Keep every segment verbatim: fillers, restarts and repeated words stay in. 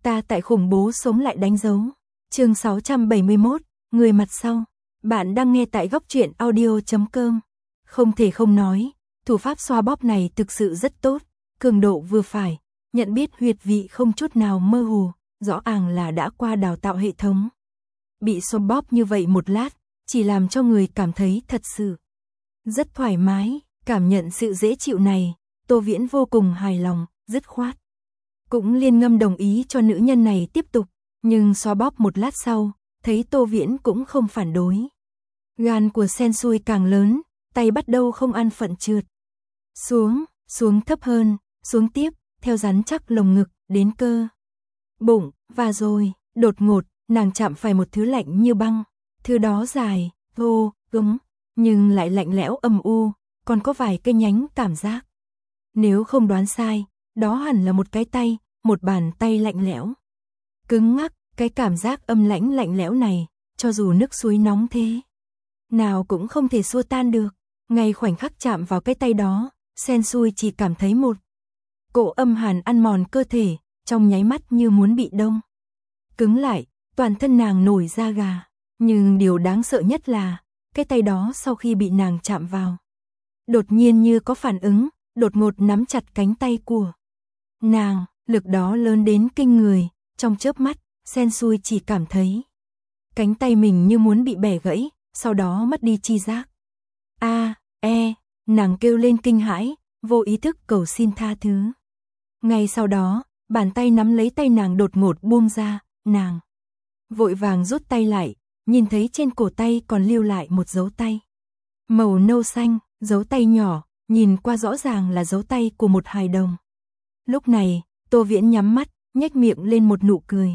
Ta tại khủng bố sống lại đánh dấu. Chương sáu trăm bảy mươi mốt, người mặt sau. Bạn đang nghe tại góc truyện audio chấm com. Không thể không nói, thủ pháp xoa bóp này thực sự rất tốt, cường độ vừa phải, nhận biết huyệt vị không chút nào mơ hồ, rõ ràng là đã qua đào tạo hệ thống. Bị xoa bóp như vậy một lát, chỉ làm cho người cảm thấy thật sự rất thoải mái, cảm nhận sự dễ chịu này, Tô Viễn vô cùng hài lòng, dứt khoát. Cũng liên ngâm đồng ý cho nữ nhân này tiếp tục, nhưng xoa bóp một lát sau, thấy Tô Viễn cũng không phản đối. Gan của Sensui càng lớn, tay bắt đầu không an phận trượt. Xuống, xuống thấp hơn, xuống tiếp, theo rắn chắc lồng ngực, đến cơ. Bụng, và rồi, đột ngột, nàng chạm phải một thứ lạnh như băng. Thứ đó dài, thô, cứng, nhưng lại lạnh lẽo âm u, còn có vài cây nhánh cảm giác. Nếu không đoán sai, đó hẳn là một cái tay, một bàn tay lạnh lẽo. Cứng ngắc, cái cảm giác âm lãnh lạnh lẽo này, cho dù nước suối nóng thế nào cũng không thể xua tan được. Ngay khoảnh khắc chạm vào cái tay đó, Sensui chỉ cảm thấy một cỗ âm hàn ăn mòn cơ thể, trong nháy mắt như muốn bị đông cứng lại, toàn thân nàng nổi da gà. Nhưng điều đáng sợ nhất là, cái tay đó sau khi bị nàng chạm vào, đột nhiên như có phản ứng, đột ngột nắm chặt cánh tay của nàng, lực đó lớn đến kinh người, trong chớp mắt, Sensui chỉ cảm thấy cánh tay mình như muốn bị bẻ gãy, sau đó mất đi chi giác. A, e, nàng kêu lên kinh hãi, vô ý thức cầu xin tha thứ. Ngay sau đó, bàn tay nắm lấy tay nàng đột ngột buông ra, nàng vội vàng rút tay lại, nhìn thấy trên cổ tay còn lưu lại một dấu tay màu nâu xanh, dấu tay nhỏ, nhìn qua rõ ràng là dấu tay của một hài đồng. Lúc này, Tô Viễn nhắm mắt, nhếch miệng lên một nụ cười.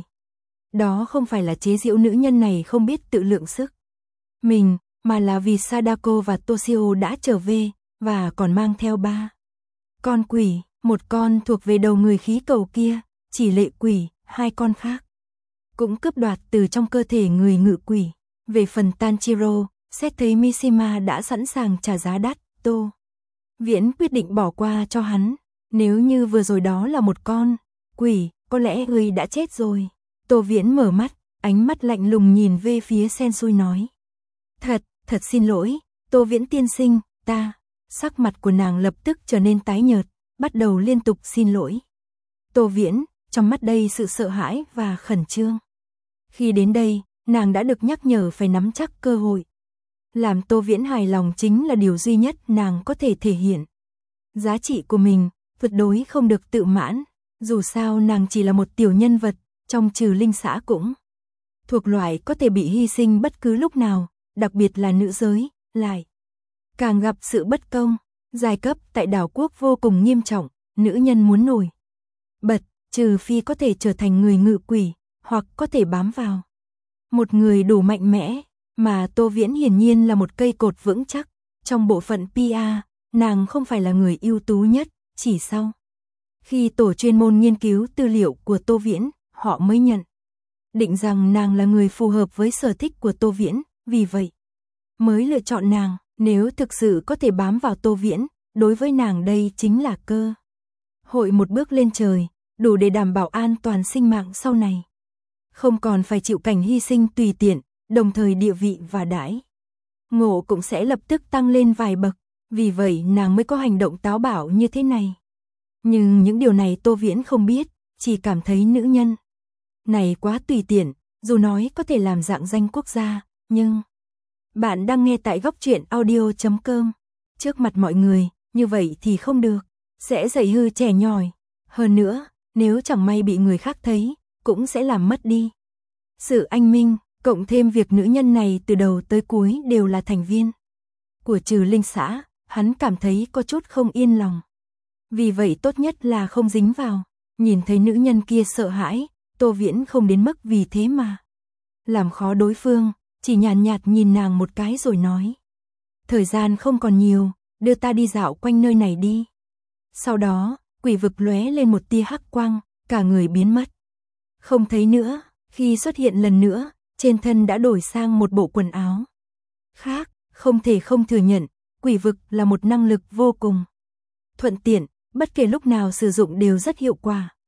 Đó không phải là chế giễu nữ nhân này không biết tự lượng sức mình, mà là vì Sadako và Toshio đã trở về, và còn mang theo ba con quỷ, một con thuộc về đầu người khí cầu kia, chỉ lệ quỷ, hai con khác cũng cướp đoạt từ trong cơ thể người ngự quỷ. Về phần Tanjiro, xét thấy Mishima đã sẵn sàng trả giá đắt, Tô Viễn quyết định bỏ qua cho hắn. Nếu như vừa rồi đó là một con quỷ, có lẽ người đã chết rồi. Tô Viễn mở mắt, ánh mắt lạnh lùng nhìn về phía Sensui nói. Thật, thật xin lỗi, Tô Viễn tiên sinh, ta. Sắc mặt của nàng lập tức trở nên tái nhợt, bắt đầu liên tục xin lỗi. Tô Viễn, trong mắt đây sự sợ hãi và khẩn trương. Khi đến đây, nàng đã được nhắc nhở phải nắm chắc cơ hội. Làm Tô Viễn hài lòng chính là điều duy nhất nàng có thể thể hiện giá trị của mình, tuyệt đối không được tự mãn. Dù sao nàng chỉ là một tiểu nhân vật, trong trừ linh xã cũng thuộc loại có thể bị hy sinh bất cứ lúc nào, đặc biệt là nữ giới, lại càng gặp sự bất công. Giai cấp tại đảo quốc vô cùng nghiêm trọng, nữ nhân muốn nổi bật, trừ phi có thể trở thành người ngự quỷ, hoặc có thể bám vào một người đủ mạnh mẽ, mà Tô Viễn hiển nhiên là một cây cột vững chắc. Trong bộ phận pê e, nàng không phải là người ưu tú nhất, chỉ sau khi tổ chuyên môn nghiên cứu tư liệu của Tô Viễn, họ mới nhận định rằng nàng là người phù hợp với sở thích của Tô Viễn, vì vậy mới lựa chọn nàng. Nếu thực sự có thể bám vào Tô Viễn, đối với nàng đây chính là cơ hội một bước lên trời, đủ để đảm bảo an toàn sinh mạng sau này. Không còn phải chịu cảnh hy sinh tùy tiện, đồng thời địa vị và đãi ngộ cũng sẽ lập tức tăng lên vài bậc, vì vậy nàng mới có hành động táo bạo như thế này. Nhưng những điều này Tô Viễn không biết, chỉ cảm thấy nữ nhân này quá tùy tiện, dù nói có thể làm dạng danh quốc gia, nhưng bạn đang nghe tại góc truyện audio chấm com. Trước mặt mọi người, như vậy thì không được, sẽ dạy hư trẻ nhòi. Hơn nữa, nếu chẳng may bị người khác thấy, cũng sẽ làm mất đi sự anh minh, cộng thêm việc nữ nhân này từ đầu tới cuối đều là thành viên của trừ linh xã, hắn cảm thấy có chút không yên lòng. Vì vậy tốt nhất là không dính vào. Nhìn thấy nữ nhân kia sợ hãi, Tô Viễn không đến mức vì thế mà làm khó đối phương, chỉ nhàn nhạt, nhạt nhìn nàng một cái rồi nói. Thời gian không còn nhiều, đưa ta đi dạo quanh nơi này đi. Sau đó, quỷ vực lóe lên một tia hắc quang, cả người biến mất. Không thấy nữa, khi xuất hiện lần nữa, trên thân đã đổi sang một bộ quần áo khác. Không thể không thừa nhận, quỷ vực là một năng lực vô cùng thuận tiện, bất kể lúc nào sử dụng đều rất hiệu quả.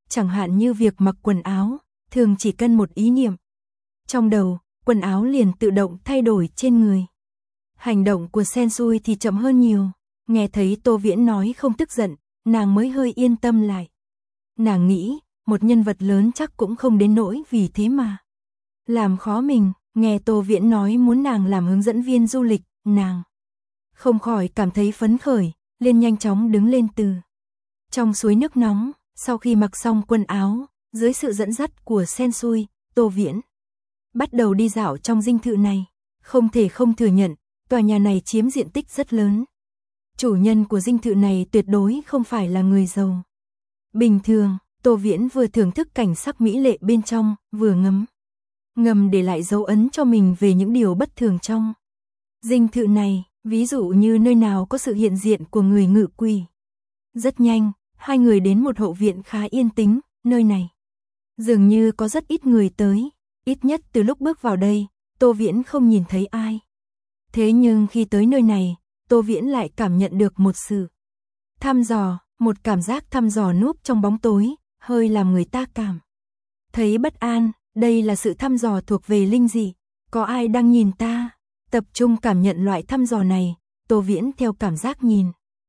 chẳng hạn như việc mặc quần áo, thường chỉ cần một ý niệm. Trong đầu, quần áo liền tự động thay đổi trên người. Hành động của Sensui thì chậm hơn nhiều, nghe thấy Tô Viễn nói không tức giận, nàng mới hơi yên tâm lại. Nàng nghĩ, một nhân vật lớn chắc cũng không đến nỗi vì thế mà làm khó mình, nghe Tô Viễn nói muốn nàng làm hướng dẫn viên du lịch, nàng không khỏi cảm thấy phấn khởi, liền nhanh chóng đứng lên từ trong suối nước nóng, sau khi mặc xong quần áo, dưới sự dẫn dắt của Sensui, Tô Viễn bắt đầu đi dạo trong dinh thự này. Không thể không thừa nhận, tòa nhà này chiếm diện tích rất lớn. Chủ nhân của dinh thự này tuyệt đối không phải là người giàu bình thường. Tô Viễn vừa thưởng thức cảnh sắc mỹ lệ bên trong, vừa ngắm ngầm để lại dấu ấn cho mình về những điều bất thường trong dinh thự này, ví dụ như nơi nào có sự hiện diện của người ngự quỷ. Rất nhanh, hai người đến một hậu viện khá yên tĩnh, nơi này dường như có rất ít người tới, ít nhất từ lúc bước vào đây, Tô Viễn không nhìn thấy ai. Thế nhưng khi tới nơi này, Tô Viễn lại cảm nhận được một sự thăm dò, một cảm giác thăm dò núp trong bóng tối, hơi làm người ta cảm thấy bất an. Đây là sự thăm dò thuộc về linh dị, có ai đang nhìn ta? Tập trung cảm nhận loại thăm dò này, Tô Viễn theo cảm giác nhìn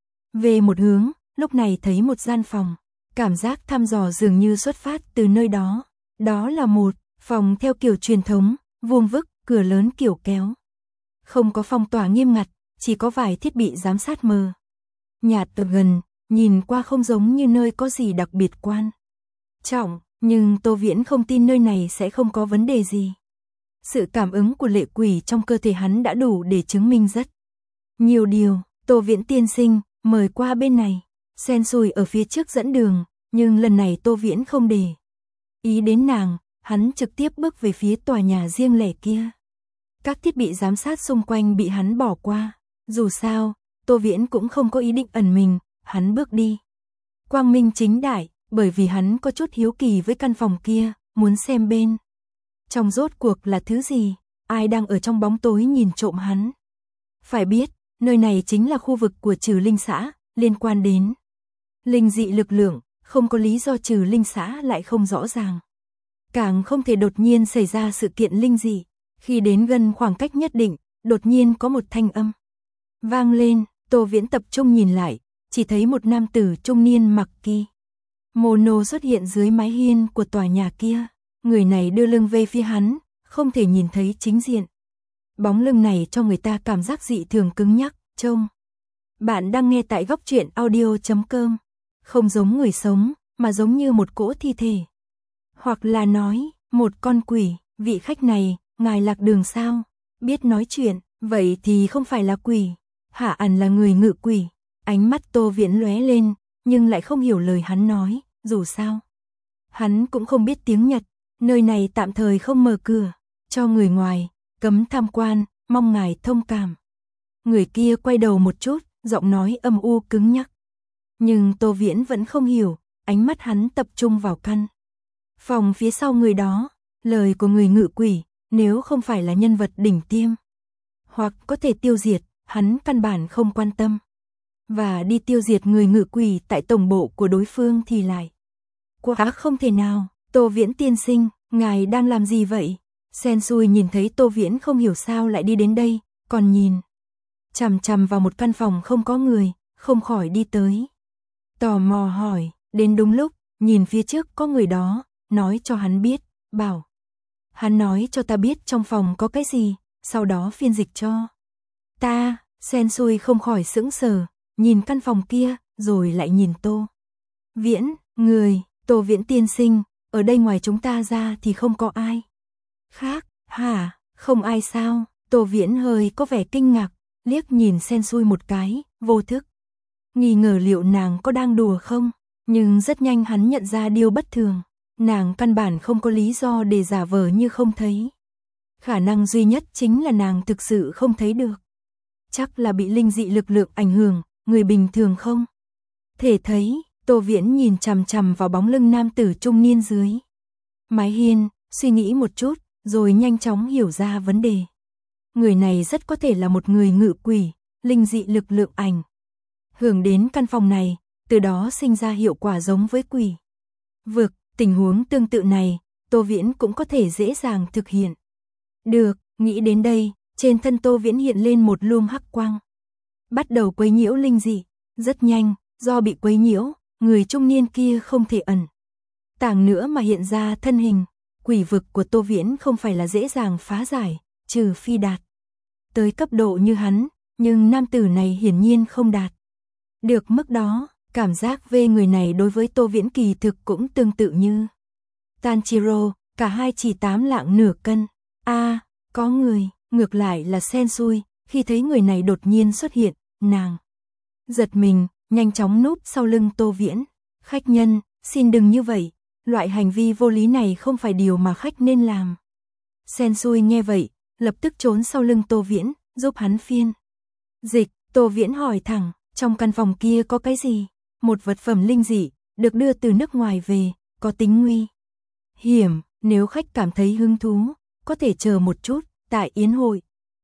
về một hướng, lúc này thấy một gian phòng. Cảm giác thăm dò dường như xuất phát từ nơi đó. Đó là một phòng theo kiểu truyền thống, vuông vức, cửa lớn kiểu kéo. Không có phong tỏa nghiêm ngặt, chỉ có vài thiết bị giám sát mờ nhạt từ gần, nhìn qua không giống như nơi có gì đặc biệt quan trọng, nhưng Tô Viễn không tin nơi này sẽ không có vấn đề gì. Sự cảm ứng của lệ quỷ trong cơ thể hắn đã đủ để chứng minh rất nhiều điều. Tô Viễn tiên sinh, mời qua bên này. Sensui ở phía trước dẫn đường, nhưng lần này Tô Viễn không để ý đến nàng, hắn trực tiếp bước về phía tòa nhà riêng lẻ kia. Các thiết bị giám sát xung quanh bị hắn bỏ qua. Dù sao, Tô Viễn cũng không có ý định ẩn mình, hắn bước đi quang minh chính đại, bởi vì hắn có chút hiếu kỳ với căn phòng kia, muốn xem bên trong rốt cuộc là thứ gì, ai đang ở trong bóng tối nhìn trộm hắn. Phải biết, nơi này chính là khu vực của Trừ Linh xã, liên quan đến linh dị lực lượng, không có lý do Trừ Linh xã lại không rõ ràng. Càng không thể đột nhiên xảy ra sự kiện linh dị. Khi đến gần khoảng cách nhất định, đột nhiên có một thanh âm vang lên. Tô Viễn tập trung nhìn lại, chỉ thấy một nam tử trung niên mặc kimono xuất hiện dưới mái hiên của tòa nhà kia. Người này đưa lưng về phía hắn, không thể nhìn thấy chính diện. Bóng lưng này cho người ta cảm giác dị thường cứng nhắc, trông. Bạn đang nghe tại góc truyện audio chấm com. Không giống người sống, mà giống như một cỗ thi thể. Hoặc là nói, một con quỷ. Vị khách này, ngài lạc đường sao? Biết nói chuyện, vậy thì không phải là quỷ. Hả ẩn là người ngự quỷ. Ánh mắt Tô Viễn lóe lên, nhưng lại không hiểu lời hắn nói, dù sao. Hắn cũng không biết tiếng Nhật, nơi này tạm thời không mở cửa cho người ngoài, cấm tham quan, mong ngài thông cảm. Người kia quay đầu một chút, giọng nói âm u cứng nhắc. Nhưng Tô Viễn vẫn không hiểu, ánh mắt hắn tập trung vào căn phòng phía sau người đó. Lời của người ngự quỷ, nếu không phải là nhân vật đỉnh tiêm, hoặc có thể tiêu diệt, hắn căn bản không quan tâm. Và đi tiêu diệt người ngự quỷ tại tổng bộ của đối phương thì lại quá không thể nào. Tô Viễn tiên sinh, ngài đang làm gì vậy? Sensui nhìn thấy Tô Viễn không hiểu sao lại đi đến đây, còn nhìn chằm chằm vào một căn phòng không có người, không khỏi đi tới. Tò mò hỏi, đến đúng lúc, nhìn phía trước có người đó, nói cho hắn biết, bảo hắn nói cho ta biết trong phòng có cái gì, sau đó phiên dịch cho ta. Sensui không khỏi sững sờ, nhìn căn phòng kia, rồi lại nhìn Tô Viễn, người, Tô Viễn tiên sinh, ở đây ngoài chúng ta ra thì không có ai khác. Hả, không ai sao? Tô Viễn hơi có vẻ kinh ngạc, liếc nhìn Sensui một cái, vô thức nghi ngờ liệu nàng có đang đùa không, nhưng rất nhanh hắn nhận ra điều bất thường. Nàng căn bản không có lý do để giả vờ như không thấy. Khả năng duy nhất chính là nàng thực sự không thấy được. Chắc là bị linh dị lực lượng ảnh hưởng, người bình thường không thể thấy. Tô Viễn nhìn chằm chằm vào bóng lưng nam tử trung niên dưới mái hiên, suy nghĩ một chút, rồi nhanh chóng hiểu ra vấn đề. Người này rất có thể là một người ngự quỷ, linh dị lực lượng ảnh hưởng đến căn phòng này, từ đó sinh ra hiệu quả giống với quỷ. vực, tình huống tương tự này, Tô Viễn cũng có thể dễ dàng thực hiện. Được, nghĩ đến đây, trên thân Tô Viễn hiện lên một luồng hắc quang. Bắt đầu quấy nhiễu linh dị, rất nhanh, do bị quấy nhiễu, người trung niên kia không thể ẩn tàng nữa mà hiện ra thân hình. Quỷ vực của Tô Viễn không phải là dễ dàng phá giải, trừ phi đạt tới cấp độ như hắn, nhưng nam tử này hiển nhiên không đạt được mức đó. Cảm giác về người này đối với Tô Viễn kỳ thực cũng tương tự như Tanjiro, cả hai chỉ tám lạng nửa cân. A, à, có người, ngược lại là Sensui, khi thấy người này đột nhiên xuất hiện, nàng giật mình, nhanh chóng núp sau lưng Tô Viễn. Khách nhân, xin đừng như vậy, loại hành vi vô lý này không phải điều mà khách nên làm. Sensui nghe vậy, lập tức trốn sau lưng Tô Viễn, giúp hắn phiên dịch. Tô Viễn hỏi thẳng, trong căn phòng kia có cái gì? Một vật phẩm linh dị, được đưa từ nước ngoài về, có tính nguy hiểm, nếu khách cảm thấy hứng thú, có thể chờ một chút, tại yến hội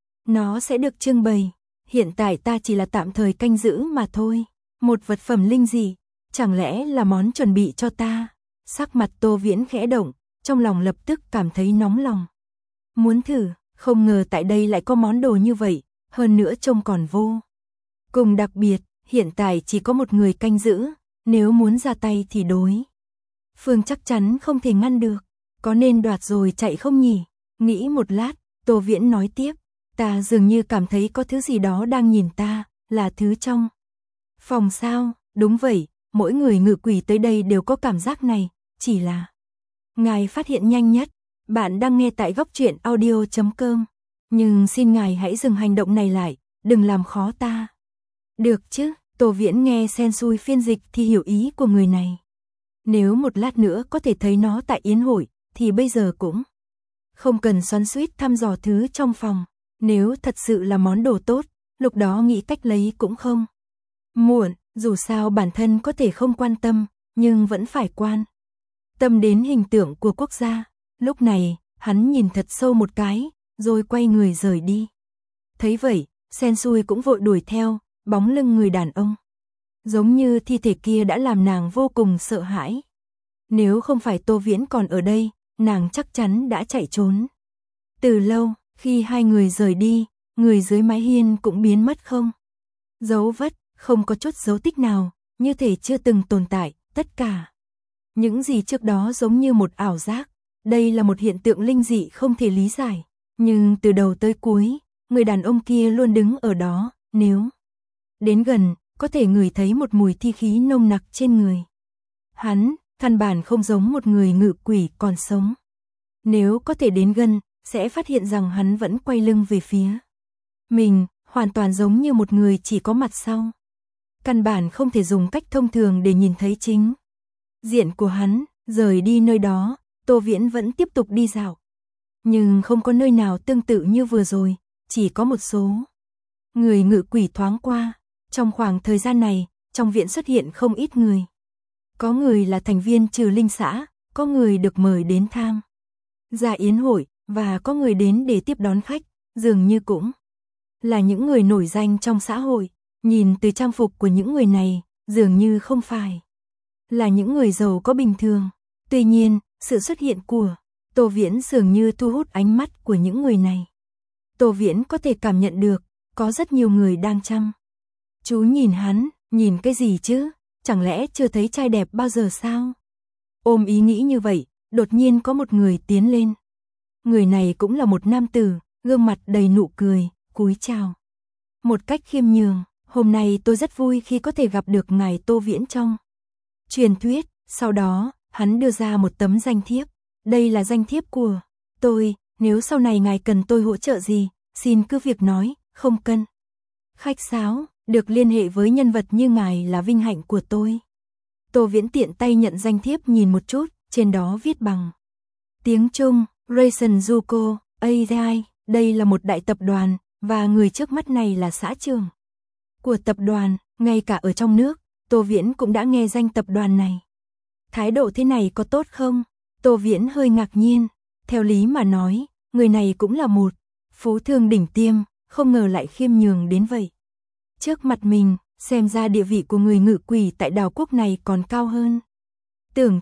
nó sẽ được trưng bày. Hiện tại ta chỉ là tạm thời canh giữ mà thôi. Một vật phẩm linh dị, chẳng lẽ là món chuẩn bị cho ta? Sắc mặt Tô Viễn khẽ động, trong lòng lập tức cảm thấy nóng lòng. Muốn thử, không ngờ tại đây lại có món đồ như vậy, hơn nữa trông còn vô cùng đặc biệt. Hiện tại chỉ có một người canh giữ, nếu muốn ra tay thì đối phương chắc chắn không thể ngăn được. Có nên đoạt rồi chạy không nhỉ? Nghĩ một lát, Tô Viễn nói tiếp, ta dường như cảm thấy có thứ gì đó đang nhìn ta, là thứ trong phòng sao? Đúng vậy, mỗi người ngự quỷ tới đây đều có cảm giác này, chỉ là ngài phát hiện nhanh nhất. Bạn đang nghe tại góc truyện audio chấm com, nhưng xin ngài hãy dừng hành động này lại, đừng làm khó ta. Được chứ? Tô Viễn nghe Sensui phiên dịch thì hiểu ý của người này. Nếu một lát nữa có thể thấy nó tại yến hội, thì bây giờ cũng không cần xoắn xuýt thăm dò thứ trong phòng. Nếu thật sự là món đồ tốt, lúc đó nghĩ cách lấy cũng không muộn. Dù sao bản thân có thể không quan tâm, nhưng vẫn phải quan tâm đến hình tượng của quốc gia. Lúc này, hắn nhìn thật sâu một cái, rồi quay người rời đi. Thấy vậy, Sensui cũng vội đuổi theo. Bóng lưng người đàn ông, giống như thi thể kia đã làm nàng vô cùng sợ hãi. Nếu không phải Tô Viễn còn ở đây, nàng chắc chắn đã chạy trốn từ lâu. Khi hai người rời đi, người dưới mái hiên cũng biến mất không dấu vết, không có chút dấu tích nào, như thể chưa từng tồn tại. Tất cả những gì trước đó giống như một ảo giác. Đây là một hiện tượng linh dị không thể lý giải, nhưng từ đầu tới cuối, người đàn ông kia luôn đứng ở đó. Nếu đến gần, có thể ngửi thấy một mùi thi khí nồng nặc trên người hắn, căn bản không giống một người ngự quỷ còn sống. Nếu có thể đến gần, sẽ phát hiện rằng hắn vẫn quay lưng về phía mình, hoàn toàn giống như một người chỉ có mặt sau. Căn bản không thể dùng cách thông thường để nhìn thấy chính diện của hắn. Rời đi nơi đó, Tô Viễn vẫn tiếp tục đi dạo. Nhưng không có nơi nào tương tự như vừa rồi, chỉ có một số người ngự quỷ thoáng qua. Trong khoảng thời gian này, trong viện xuất hiện không ít người. Có người là thành viên trừ linh xã, có người được mời đến tham gia yến hội, và có người đến để tiếp đón khách, dường như cũng là những người nổi danh trong xã hội. Nhìn từ trang phục của những người này, dường như không phải là những người giàu có bình thường. Tuy nhiên, sự xuất hiện của Tô Viễn dường như thu hút ánh mắt của những người này. Tô Viễn có thể cảm nhận được, có rất nhiều người đang chăm chú nhìn hắn. Nhìn cái gì chứ? Chẳng lẽ chưa thấy trai đẹp bao giờ sao? Ôm ý nghĩ như vậy, đột nhiên có một người tiến lên. Người này cũng là một nam tử, gương mặt đầy nụ cười, cúi chào một cách khiêm nhường. Hôm nay tôi rất vui khi có thể gặp được ngài Tô Viễn trong truyền thuyết. Sau đó, hắn đưa ra một tấm danh thiếp. Đây là danh thiếp của tôi, nếu sau này ngài cần tôi hỗ trợ gì, xin cứ việc nói, không cần khách sáo. Được liên hệ với nhân vật như ngài là vinh hạnh của tôi. Tô Viễn tiện tay nhận danh thiếp nhìn một chút, trên đó viết bằng tiếng Trung, Raisin Juko, a i. Đây là một đại tập đoàn, và người trước mắt này là xã trưởng của tập đoàn. Ngay cả ở trong nước, Tô Viễn cũng đã nghe danh tập đoàn này. Thái độ thế này có tốt không? Tô Viễn hơi ngạc nhiên. Theo lý mà nói, người này cũng là một phú thương đỉnh tiêm, không ngờ lại khiêm nhường đến vậy. Trước mặt mình, xem ra địa vị của người ngự quỷ tại đảo quốc này còn cao hơn tưởng tượng.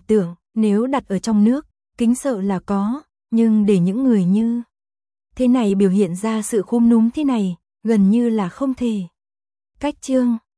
Nếu đặt ở trong nước, kính sợ là có, nhưng để những người như thế này biểu hiện ra sự khúm núm thế này, gần như là không thể. Cách chương